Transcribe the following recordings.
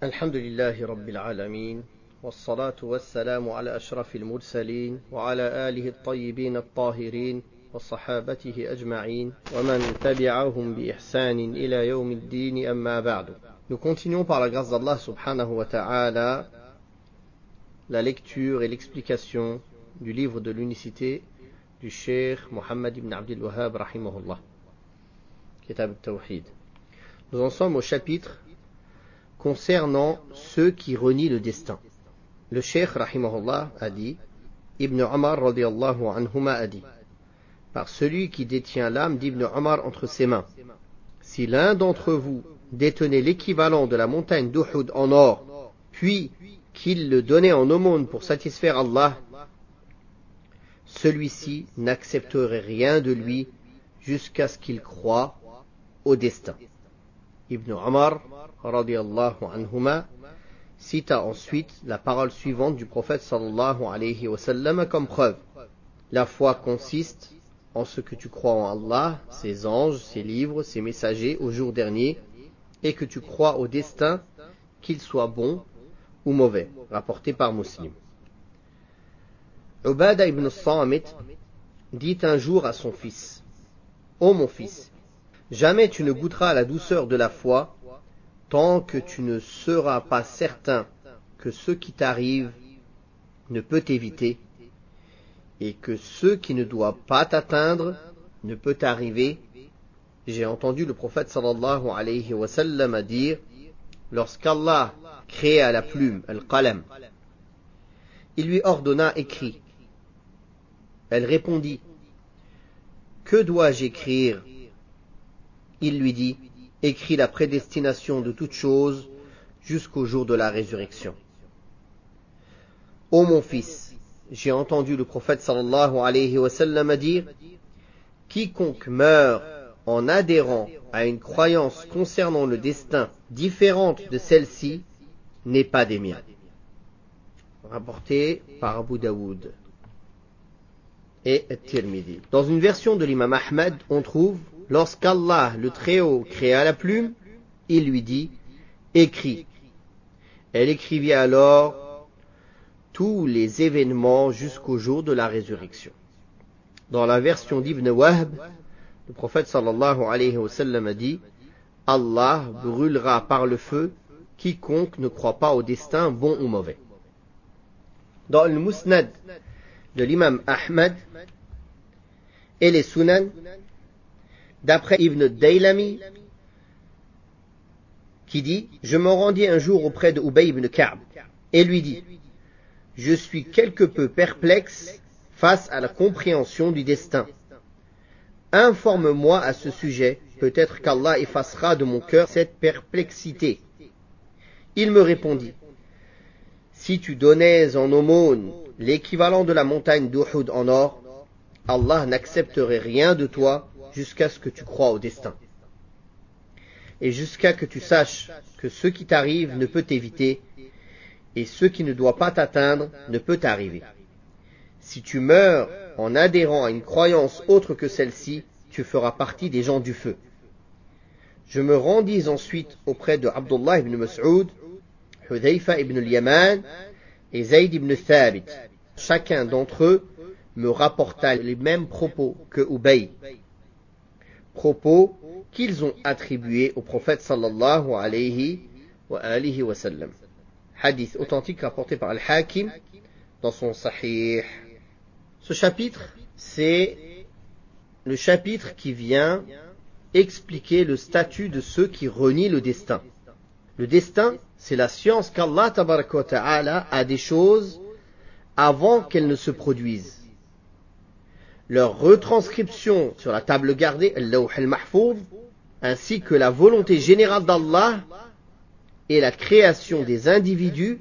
الحمد لله رب العالمين والصلاة والسلام على أشرف المرسلين وعلى آله الطيبين الطاهرين وصحابته أجمعين ومن تبعهم بإحسان إلى يوم الدين أما بعد. Nous continuons par la grâce d'Allah subhanahu wa ta'ala la lecture et l'explication du livre de l'unicité du Cheikh Mohammed ibn Abdul Wahhab rahimahullah, Kitab al-Tawhid. Nous en sommes au chapitre concernant ceux qui renient le destin. Le Cheikh rahimahullah a dit, Ibn Omar radiyallahu anhuma a dit, par celui qui détient l'âme d'Ibn Omar entre ses mains, si l'un d'entre vous détenait l'équivalent de la montagne d'Uhud en or, puis qu'il le donnait en aumône pour satisfaire Allah, celui-ci n'accepterait rien de lui jusqu'à ce qu'il croie au destin. Ibn Omar radiyallahu anhuma cita ensuite la parole suivante du prophète sallallahu alayhi wa sallam comme preuve. La foi consiste en ce que tu crois en Allah, ses anges, ses livres, ses messagers au jour dernier, et que tu crois au destin, qu'il soit bon ou mauvais, rapporté par Muslim. Ubada ibn Samit dit un jour à son fils, ô mon fils, jamais tu ne goûteras la douceur de la foi tant que tu ne seras pas certain que ce qui t'arrive ne peut t'éviter et que ce qui ne doit pas t'atteindre ne peut t'arriver. J'ai entendu le prophète sallallahu alayhi wa sallam dire, lorsqu'Allah créa la plume, al-qalam, il lui ordonna écrit. Elle répondit, que dois-je écrire? Il lui dit, écris la prédestination de toutes choses jusqu'au jour de la résurrection. Ô mon fils, j'ai entendu le prophète sallallahu alayhi wa sallam dire, quiconque meurt en adhérant à une croyance concernant le destin différente de celle-ci n'est pas des miens. Rapporté par Abu Daoud et Tirmidhi. Dans une version de l'imam Ahmed, on trouve, lorsqu'Allah le Très-Haut créa la plume, il lui dit, écris. Elle écrivit alors tous les événements jusqu'au jour de la résurrection. Dans la version d'Ibn Wahb, le prophète sallallahu alayhi wa sallam a dit, Allah brûlera par le feu quiconque ne croit pas au destin bon ou mauvais. Dans le Musnad de l'imam Ahmed et les Sunan, d'après Ibn Daylami, qui dit, je me rendis un jour auprès de Ubay ibn Ka'b et lui dis, je suis quelque peu perplexe face à la compréhension du destin. Informe-moi à ce sujet, peut-être qu'Allah effacera de mon cœur cette perplexité. Il me répondit, si tu donnais en aumône l'équivalent de la montagne d'Uhud en or, Allah n'accepterait rien de toi jusqu'à ce que tu crois au destin. Et jusqu'à que tu saches que ce qui t'arrive ne peut t'éviter, et ce qui ne doit pas t'atteindre ne peut t'arriver. Si tu meurs en adhérant à une croyance autre que celle-ci, tu feras partie des gens du feu. Je me rendis ensuite auprès de Abdullah ibn Mas'ud, Hudhayfa ibn al-Yaman et Zayd ibn Thabit. Chacun d'entre eux me rapporta les mêmes propos que Ubay, propos qu'ils ont attribués au prophète sallallahu alayhi wa sallam. Hadith authentique rapporté par Al-Hakim dans son Sahih. Ce chapitre, c'est le chapitre qui vient expliquer le statut de ceux qui renient le destin. Le destin, c'est la science qu'Allah tabaraka wa ta'ala a des choses avant qu'elles ne se produisent. Leur retranscription sur la table gardée, al-Lawh al-Mahfouz, ainsi que la volonté générale d'Allah et la création des individus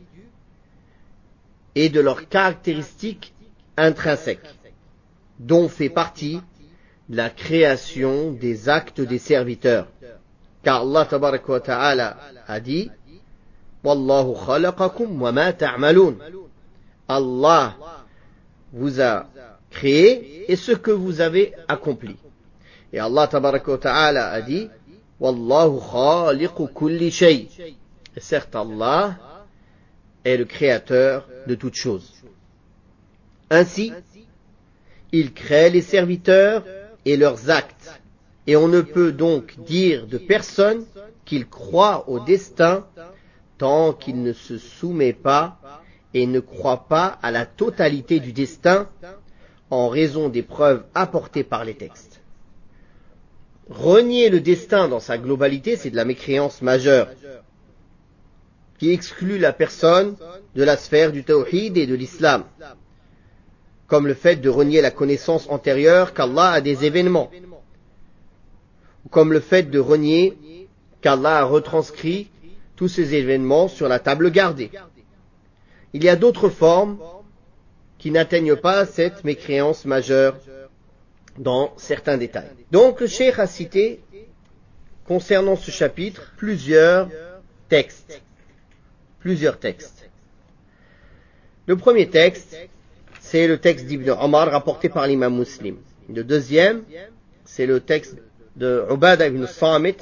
et de leurs caractéristiques intrinsèques, dont fait partie la création des actes des serviteurs. Car Allah tabaraka wa ta'ala a dit, Wallahu khalaqakum wa ma ta'malun. Allah vous a créé et ce que vous avez accompli. Et Allah tabaraka wa ta'ala a dit, Wallahu khaliqu kulli shay. Et certes, Allah est le créateur de toutes choses. Ainsi, il crée les serviteurs et leurs actes. Et on ne peut donc dire de personne qu'il croit au destin tant qu'il ne se soumet pas et ne croit pas à la totalité du destin en raison des preuves apportées par les textes. Renier le destin dans sa globalité, c'est de la mécréance majeure qui exclut la personne de la sphère du tawhid et de l'islam, comme le fait de renier la connaissance antérieure qu'Allah a des événements, ou comme le fait de renier qu'Allah a retranscrit tous ces événements sur la table gardée. Il y a d'autres formes qui n'atteignent pas cette mécréance majeure dans certains détails. Donc le cheikh a cité, concernant ce chapitre, plusieurs textes. Le premier texte, c'est le texte d'Ibn Omar rapporté par l'imam Muslim. Le deuxième, c'est le texte de Ubadah ibn Samit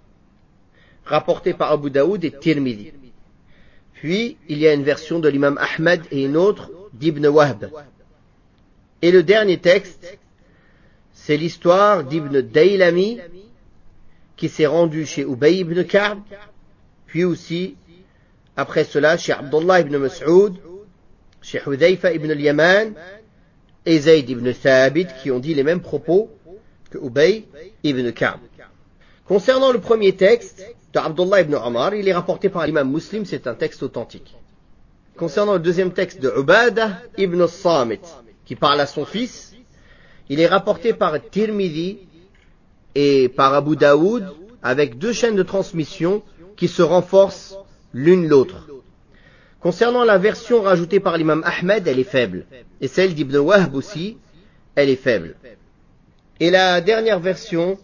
rapporté par Abu Daoud et Tirmidhi. Puis, il y a une version de l'imam Ahmed et une autre d'Ibn Wahb. Et le dernier texte, c'est l'histoire d'Ibn Daylami qui s'est rendu chez Ubay ibn Ka'b, puis aussi, après cela, chez Abdullah ibn Mas'ud, chez Hudhayfa ibn al-Yaman et Zayd ibn Thabit qui ont dit les mêmes propos que Ubay ibn Ka'b. Concernant le premier texte de Abdullah ibn Omar, il est rapporté par l'imam Muslim, c'est un texte authentique. Concernant le deuxième texte de Ubadah ibn Samit, qui parle à son fils, il est rapporté par Tirmidhi et par Abu Daoud avec deux chaînes de transmission qui se renforcent l'une l'autre. Concernant la version rajoutée par l'imam Ahmed, elle est faible. Et celle d'Ibn Wahb aussi, elle est faible. Et la dernière version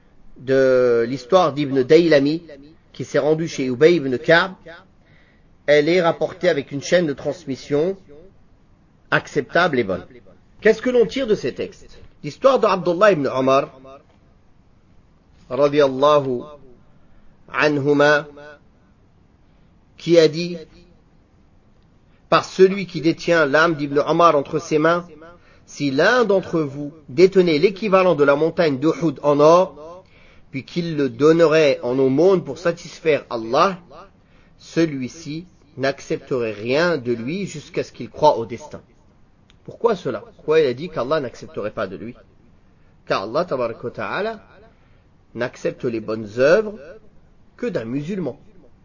de l'histoire d'Ibn Daylami, qui s'est rendu chez Ubay ibn Ka'b, elle est rapportée avec une chaîne de transmission acceptable et bonne. Qu'est-ce que l'on tire de ces textes? L'histoire d'Abdullah ibn Omar, radiyallahu anhuma, qui a dit: par celui qui détient l'âme d'Ibn Omar entre ses mains, si l'un d'entre vous détenait l'équivalent de la montagne d'Uhud en or, puis qu'il le donnerait en aumône pour satisfaire Allah, celui-ci n'accepterait rien de lui jusqu'à ce qu'il croie au destin. Pourquoi cela? Pourquoi il a dit qu'Allah n'accepterait pas de lui? Car Allah tabaraka wa ta'ala n'accepte les bonnes œuvres que d'un musulman.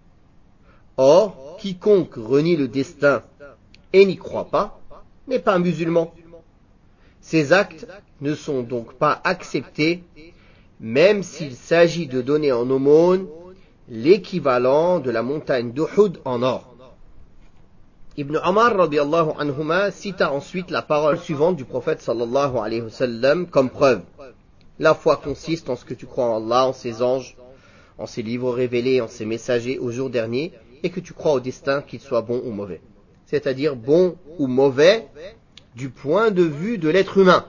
Or, quiconque renie le destin et n'y croit pas n'est pas un musulman. Ces actes ne sont donc pas acceptés, même s'il s'agit de donner en aumône l'équivalent de la montagne d'Uhud en or. Ibn Omar radiyallahu anhuma cita ensuite la parole suivante du prophète sallallahu alayhi wa sallam comme preuve. La foi consiste en ce que tu crois en Allah, en ses anges, en ses livres révélés, en ses messagers au jour dernier, et que tu crois au destin, qu'il soit bon ou mauvais. C'est-à-dire bon ou mauvais du point de vue de l'être humain.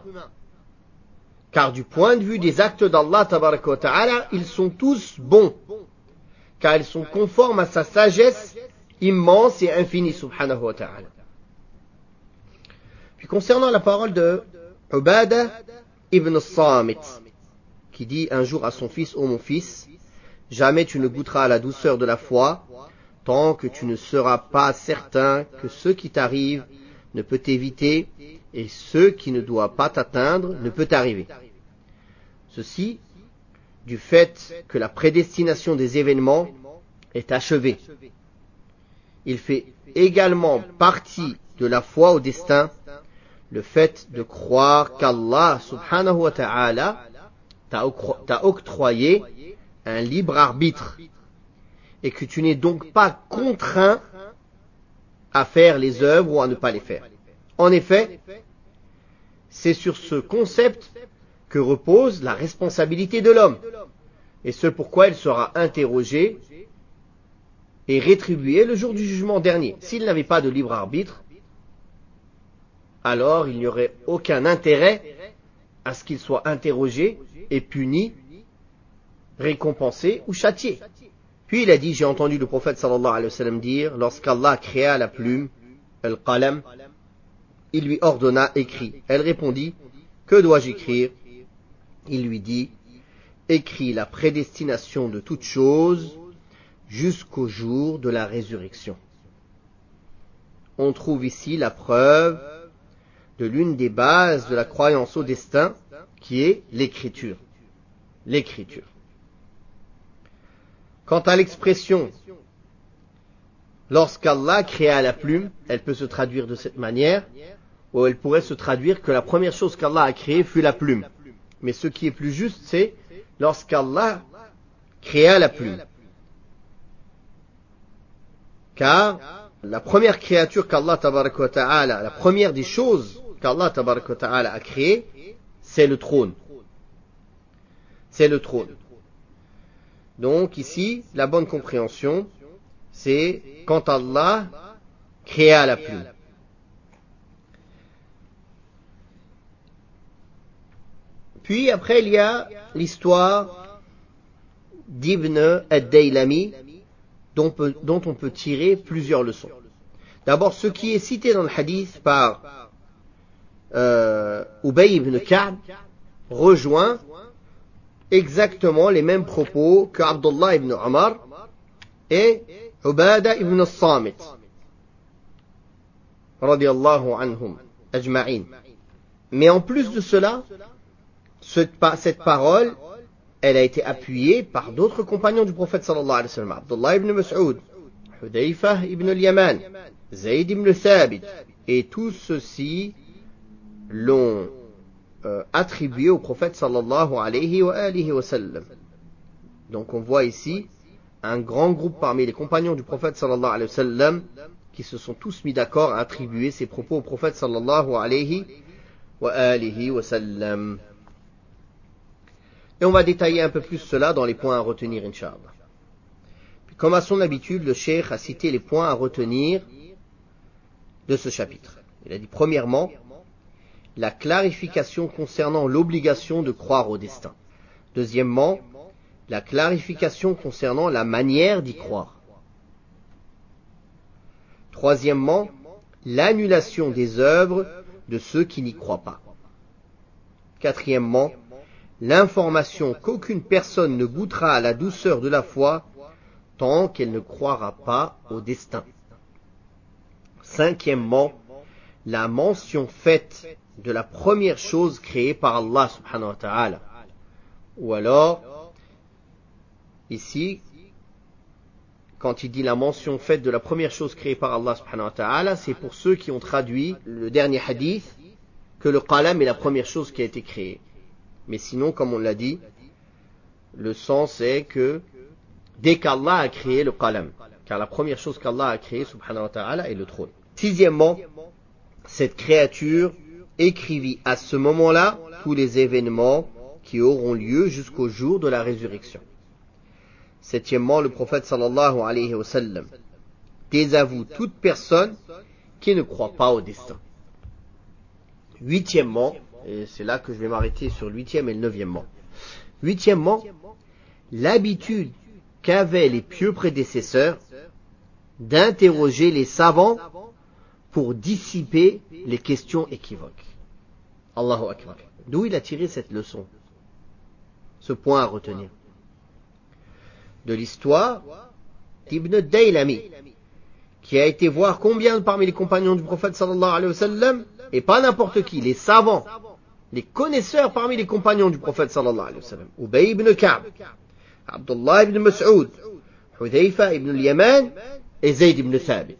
Car du point de vue des actes d'Allah tabaraka wa ta'ala, ils sont tous bons, car ils sont conformes à sa sagesse immense et infinie subhanahu wa ta'ala. Puis concernant la parole de Ubadah ibn Samit, qui dit un jour à son fils: ô mon fils, jamais tu ne goûteras à la douceur de la foi, tant que tu ne seras pas certain que ce qui t'arrive ne peut t'éviter et ce qui ne doit pas t'atteindre ne peut t'arriver. Ceci du fait que la prédestination des événements est achevée. Il fait également partie de la foi au destin le fait de croire qu'Allah subhanahu wa ta'ala t'a octroyé un libre arbitre et que tu n'es donc pas contraint à faire les œuvres ou à ne pas les faire. En effet, c'est sur ce concept que repose la responsabilité de l'homme, et ce pourquoi il sera interrogé et rétribué le jour du jugement dernier. S'il n'avait pas de libre arbitre, alors il n'y aurait aucun intérêt à ce qu'il soit interrogé et puni, récompensé ou châtié, Puis il a dit, j'ai entendu le prophète sallallahu alayhi wa sallam dire, lorsqu'Allah créa la plume, al-qalam, il lui ordonna, écris. Elle répondit, que dois-je écrire? Il lui dit, écris la prédestination de toutes choses jusqu'au jour de la résurrection. On trouve ici la preuve de l'une des bases de la croyance au destin, qui est l'écriture. L'écriture. Quant à l'expression lorsqu'Allah créa la plume, elle peut se traduire de cette manière, ou elle pourrait se traduire que la première chose qu'Allah a créée fut la plume. Mais ce qui est plus juste, c'est lorsqu'Allah créa la plume. Car la première créature qu'Allah tabaraka wa ta'ala, la première des choses qu'Allah tabaraka wa ta'ala a créée, c'est le trône. C'est le trône. Donc ici, la bonne compréhension, c'est quand Allah créa la plume. Puis après, il y a l'histoire d'Ibn ad-Daylami, dont on peut tirer plusieurs leçons. D'abord, ce qui est cité dans le hadith par Ubay ibn Ka'b rejoint exactement les mêmes propos que Abdullah ibn Umar et Ubada ibn al-Samit radiyallahu anhum ajma'in. Mais en plus de cela, cette parole, elle a été appuyée par d'autres compagnons du prophète sallallahu alayhi wa sallam, Abdullah ibn Mas'ud, Hudayfa ibn al-Yaman, Zayd ibn Thabit, et tous ceux-ci l'ont attribué au prophète sallallahu alayhi wa sallam. Donc on voit ici un grand groupe parmi les compagnons du prophète sallallahu alayhi wa sallam qui se sont tous mis d'accord à attribuer ces propos au prophète sallallahu alayhi wa sallam. Et on va détailler un peu plus cela dans les points à retenir, Inch'Allah. Comme à son habitude, le cheikh a cité les points à retenir de ce chapitre. Il a dit premièrement, la clarification concernant l'obligation de croire au destin. Deuxièmement, la clarification concernant la manière d'y croire. Troisièmement, l'annulation des œuvres de ceux qui n'y croient pas. Quatrièmement, l'information qu'aucune personne ne goûtera à la douceur de la foi tant qu'elle ne croira pas au destin. Cinquièmement, la mention faite de la première chose créée par Allah subhanahu wa ta'ala. Ou alors, ici, quand il dit la mention faite de la première chose créée par Allah subhanahu wa ta'ala, c'est pour ceux qui ont traduit le dernier hadith que le qalam est la première chose qui a été créée. Mais sinon, comme on l'a dit, le sens est que dès qu'Allah a créé le qalam, car la première chose qu'Allah a créée, subhanahu wa ta'ala, est le trône. Sixièmement, cette créature écrivit à ce moment-là tous les événements qui auront lieu jusqu'au jour de la résurrection. Septièmement, le prophète sallallahu alayhi wa sallam désavoue toute personne qui ne croit pas au destin. Huitièmement, et c'est là que je vais m'arrêter sur le 8e et le 9e. Huitièmement, l'habitude qu'avaient les pieux prédécesseurs d'interroger les savants pour dissiper les questions équivoques. Allahu Akbar. D'où il a tiré cette leçon? Ce point à retenir. De l'histoire d'Ibn Daylami, qui a été voir combien parmi les compagnons du prophète sallallahu alayhi wa sallam, et pas n'importe qui, les savants, les connaisseurs parmi les compagnons du prophète sallallahu alayhi wa sallam, Ubay ibn Ka'b, Abdullah ibn Mas'ud, Hudayfa ibn al-Yaman et Zayd ibn Thabit.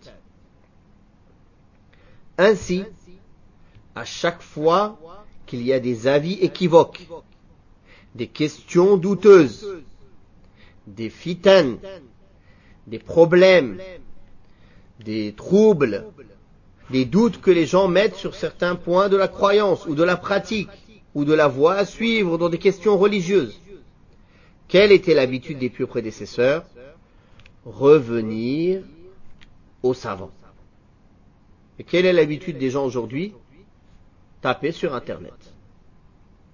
Ainsi, à chaque fois qu'il y a des avis équivoques, des questions douteuses, des fitanes, des problèmes, des troubles, des doutes que les gens mettent sur certains points de la croyance ou de la pratique ou de la voie à suivre dans des questions religieuses. Quelle était l'habitude des pieux prédécesseurs? Revenir aux savants. Et quelle est l'habitude des gens aujourd'hui? Taper sur Internet.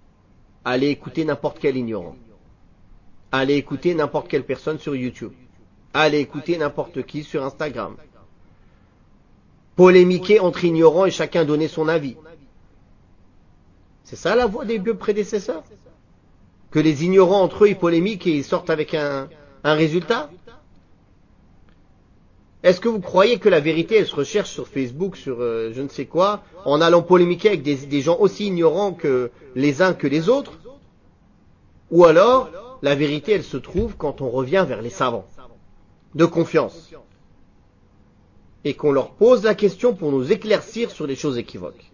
Aller écouter n'importe quel ignorant. Aller écouter n'importe quelle personne sur YouTube. aller écouter n'importe qui sur Instagram, polémiquer entre ignorants et chacun donner son avis. C'est ça la voie des deux prédécesseurs? Que les ignorants entre eux ils polémiquent et ils sortent avec un résultat? Est-ce que vous croyez que la vérité elle se recherche sur Facebook, sur je ne sais quoi, en allant polémiquer avec des gens aussi ignorants que les uns que les autres? Ou alors, la vérité elle se trouve quand on revient vers les savants de confiance et qu'on leur pose la question pour nous éclaircir sur les choses équivoques.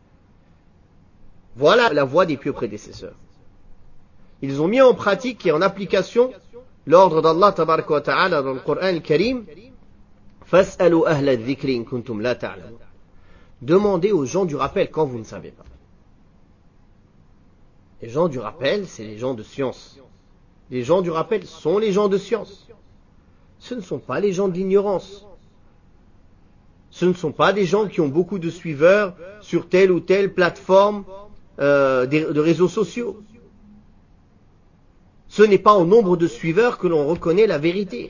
Voilà la voie des pieux prédécesseurs. Ils ont mis en pratique et en application l'ordre d'Allah tabaraka wa ta'ala dans le Coran al-Karim. Fas'alu ahla adh-dhikri in kuntum la ta'lamun. Demandez aux gens du rappel quand vous ne savez pas. Les gens du rappel, c'est les gens de science. Les gens du rappel sont les gens de science. Ce ne sont pas les gens de l'ignorance. Ce ne sont pas des gens qui ont beaucoup de suiveurs sur telle ou telle plateforme de réseaux sociaux. Ce n'est pas au nombre de suiveurs que l'on reconnaît la vérité.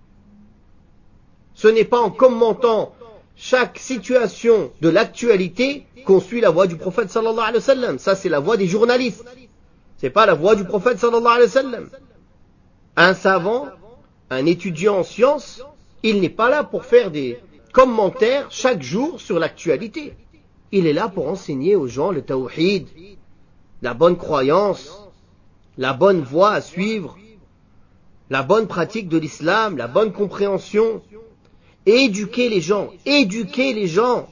Ce n'est pas en commentant chaque situation de l'actualité qu'on suit la voix du prophète sallallahu alayhi wa sallam. Ça, c'est la voix des journalistes. C'est pas la voix du prophète sallallahu alayhi wa sallam. Un savant, un étudiant en sciences, il n'est pas là pour faire des commentaires chaque jour sur l'actualité. Il est là pour enseigner aux gens le tawhid, la bonne croyance, la bonne voie à suivre, la bonne pratique de l'islam, la bonne compréhension. Éduquer les gens, éduquer les gens.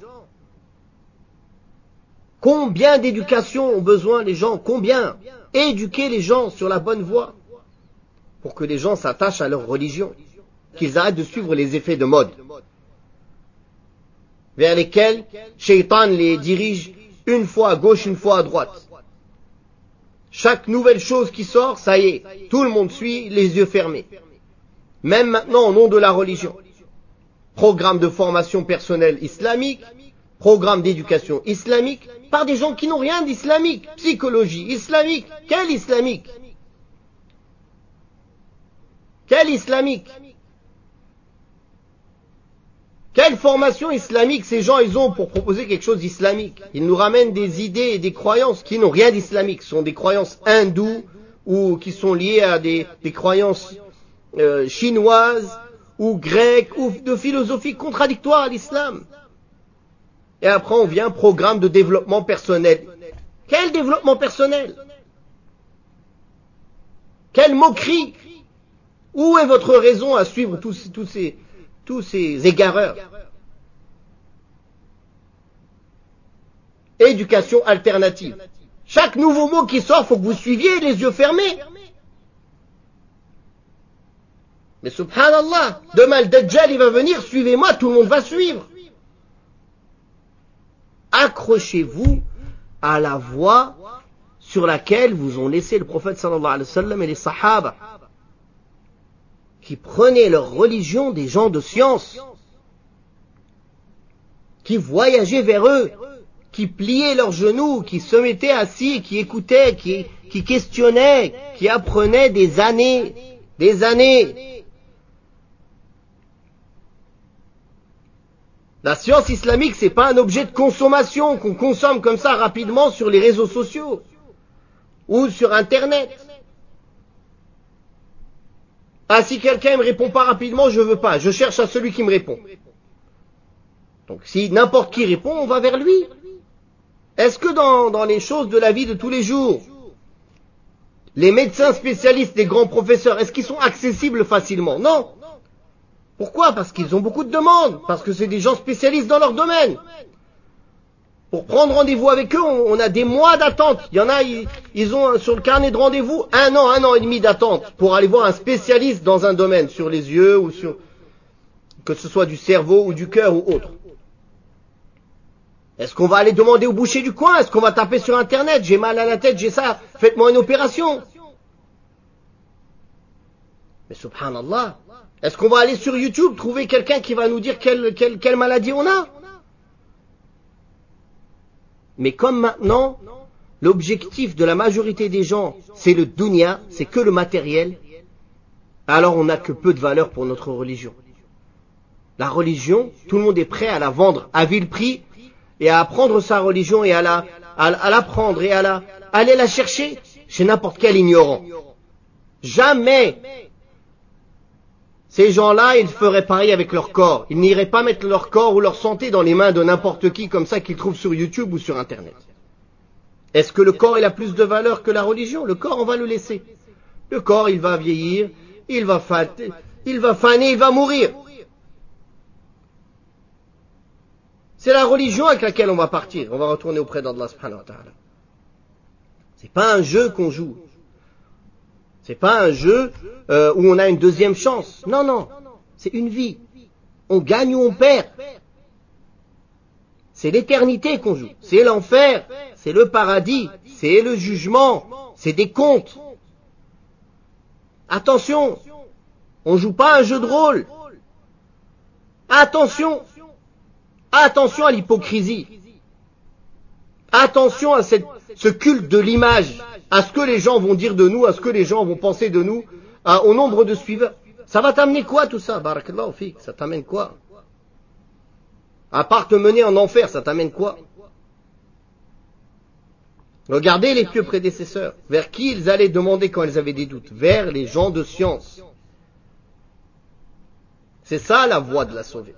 Combien d'éducation ont besoin les gens? Combien? Éduquer les gens sur la bonne voie pour que les gens s'attachent à leur religion, qu'ils arrêtent de suivre les effets de mode vers lesquels Shaitan les dirige une fois à gauche, une fois à droite. Chaque nouvelle chose qui sort, ça y est, tout le monde suit les yeux fermés. Même maintenant au nom de la religion. Programme de formation personnelle islamique, programme d'éducation islamique, par des gens qui n'ont rien d'islamique. Psychologie islamique, quel islamique? Quel islamique? Quelle formation islamique ces gens ils ont pour proposer quelque chose d'islamique? Ils nous ramènent des idées et des croyances qui n'ont rien d'islamique. Ce sont des croyances hindoues ou qui sont liées à des croyances chinoises ou grecques ou de philosophie contradictoire à l'islam. Et après on vient programme de développement personnel. Quel développement personnel? Quelle moquerie? Où est votre raison à suivre tous ces égareurs? Éducation alternative. Chaque nouveau mot qui sort, faut que vous suiviez les yeux fermés. Mais subhanallah, demain le Dajjal il va venir, suivez-moi, tout le monde va suivre. Accrochez-vous à la voie sur laquelle vous ont laissé le prophète sallallahu alayhi wa sallam et les sahaba, qui prenaient leur religion des gens de science, qui voyageaient vers eux, qui pliaient leurs genoux, qui se mettaient assis, qui écoutaient, qui questionnaient, qui apprenaient des années. La science islamique, c'est pas un objet de consommation qu'on consomme comme ça rapidement sur les réseaux sociaux ou sur Internet. Ah, si quelqu'un me répond pas rapidement, je veux pas. Je cherche à celui qui me répond. Donc, si n'importe qui répond, on va vers lui. Est-ce que dans les choses de la vie de tous les jours, les médecins spécialistes, les grands professeurs, est-ce qu'ils sont accessibles facilement? Non. Pourquoi? Parce qu'ils ont beaucoup de demandes, parce que c'est des gens spécialistes dans leur domaine. Pour prendre rendez-vous avec eux, on a des mois d'attente. Il y en a, ils ont sur le carnet de rendez-vous 1 an et demi d'attente pour aller voir un spécialiste dans un domaine, sur les yeux ou sur, que ce soit du cerveau ou du cœur ou autre. Est-ce qu'on va aller demander au boucher du coin? Est-ce qu'on va taper sur Internet? J'ai mal à la tête, j'ai ça, faites-moi une opération. Mais subhanallah, est-ce qu'on va aller sur YouTube trouver quelqu'un qui va nous dire quelle maladie on a? Mais comme maintenant, l'objectif de la majorité des gens, c'est le dunya, c'est que le matériel. alors on n'a que peu de valeur pour notre religion. La religion, tout le monde est prêt à la vendre à vil prix et à prendre sa religion et à la prendre et à aller la chercher chez n'importe quel ignorant. Jamais ces gens-là, ils feraient pareil avec leur corps. Ils n'iraient pas mettre leur corps ou leur santé dans les mains de n'importe qui comme ça qu'ils trouvent sur YouTube ou sur Internet. Est-ce que le corps il a plus de valeur que la religion? Le corps, on va le laisser. Le corps, il va vieillir, il va faner, il va mourir. C'est la religion avec laquelle on va partir. On va retourner auprès d'Allah subhanahu wa ta'ala. C'est pas un jeu qu'on joue. C'est pas un jeu où on a une deuxième chance. Non, non. C'est une vie. On gagne ou on perd. C'est l'éternité qu'on joue. C'est l'enfer. C'est le paradis. C'est le jugement. C'est des comptes. Attention. On joue pas un jeu de rôle. Attention. Attention à l'hypocrisie. Attention à ce culte de l'image, à ce que les gens vont dire de nous, à ce que les gens vont penser de nous, au nombre de suiveurs. Ça va t'amener quoi tout ça? Barakallahu fik, ça t'amène quoi? À part te mener en enfer, ça t'amène quoi? Regardez les pieux prédécesseurs. Vers qui ils allaient demander quand ils avaient des doutes? Vers les gens de science. C'est ça la voie de la sauver.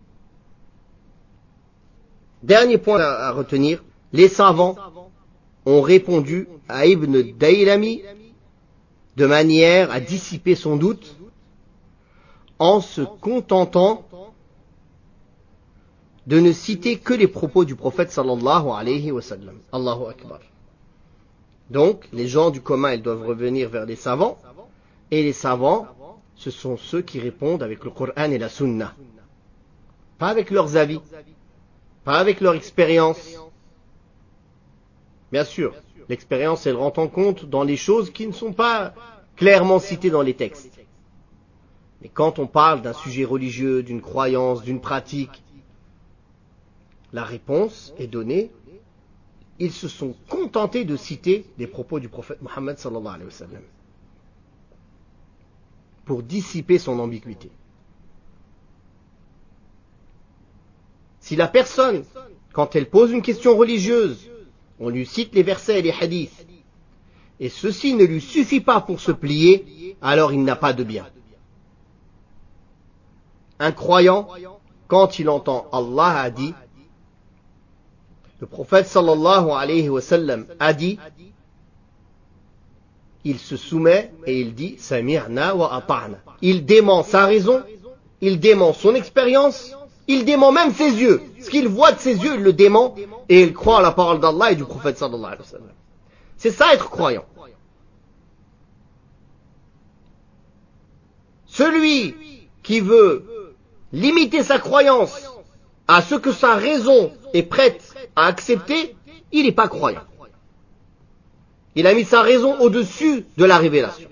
Dernier point à retenir, les savants ont répondu à Ibn Daylami de manière à dissiper son doute en se contentant de ne citer que les propos du prophète sallallahu alayhi wa sallam. Allahu Akbar. Donc, les gens du commun, ils doivent revenir vers les savants, et les savants, ce sont ceux qui répondent avec le Coran et la Sunna. Pas avec leurs avis, pas avec leur expérience. Bien sûr, l'expérience, elle rentre en compte dans les choses qui ne sont pas clairement citées dans les textes. Mais quand on parle d'un sujet religieux, d'une croyance, d'une pratique, la réponse est donnée. Ils se sont contentés de citer des propos du prophète Mohammed sallallahu alayhi wa sallam pour dissiper son ambiguïté. Si la personne, quand elle pose une question religieuse, on lui cite les versets et les hadiths, et ceci ne lui suffit pas pour se plier, alors il n'a pas de bien. Un croyant, quand il entend Allah a dit, le prophète sallallahu alayhi wa sallam a dit, il se soumet et il dit Sami'na wa ata'na. Il dément sa raison, il dément son expérience, il dément même ses yeux. Ce qu'il voit de ses yeux, il le dément et il croit à la parole d'Allah et du prophète sallallahu alayhi wa sallam. C'est ça être croyant. Celui qui veut limiter sa croyance à ce que sa raison est prête à accepter, il n'est pas croyant. Il a mis sa raison au-dessus de la révélation.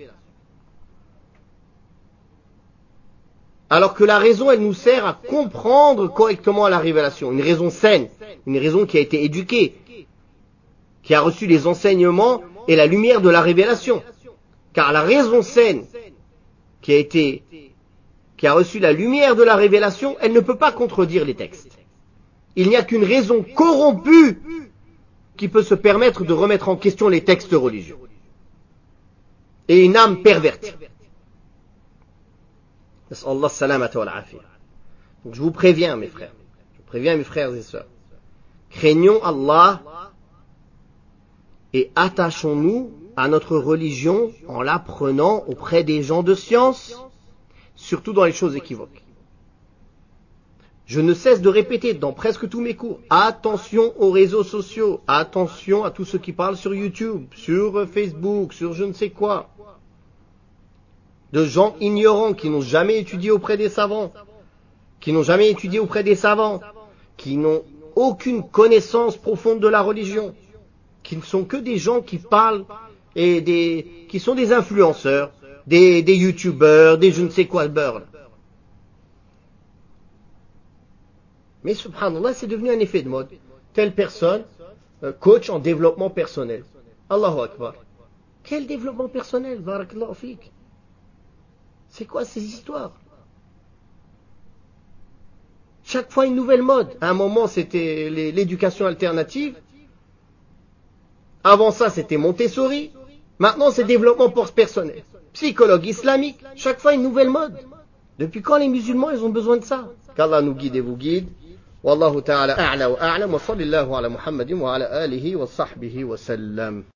Alors que la raison, elle nous sert à comprendre correctement la révélation. Une raison saine, une raison qui a été éduquée, qui a reçu les enseignements et la lumière de la révélation. Car la raison saine qui a reçu la lumière de la révélation, elle ne peut pas contredire les textes. Il n'y a qu'une raison corrompue qui peut se permettre de remettre en question les textes religieux. Et une âme pervertie. Donc je vous préviens mes frères, et sœurs, craignons Allah et attachons-nous à notre religion en l'apprenant auprès des gens de science, surtout dans les choses équivoques. Je ne cesse de répéter dans presque tous mes cours, attention aux réseaux sociaux, attention à tous ceux qui parlent sur YouTube, sur Facebook, sur je ne sais quoi. De gens ignorants qui n'ont jamais étudié auprès des savants, qui n'ont aucune connaissance profonde de la religion, qui ne sont que des gens qui parlent et qui sont des influenceurs, des youtubeurs, des je ne sais quoi de beurre. Mais subhanallah, c'est devenu un effet de mode. Telle personne, coach en développement personnel. Allahu Akbar. Quel développement personnel? Barakallahu fik. C'est quoi ces histoires? Chaque fois une nouvelle mode. À un moment, c'était l'éducation alternative. Avant ça, c'était Montessori. Maintenant, c'est développement personnel. Psychologue islamique. Chaque fois une nouvelle mode. Depuis quand les musulmans, ils ont besoin de ça? Qu'Allah nous guide et vous guide. Wallahu ta'ala a'la wa a'lam wa sallallahu ala Muhammadin wa ala alihi wa sahbihi wa sallam.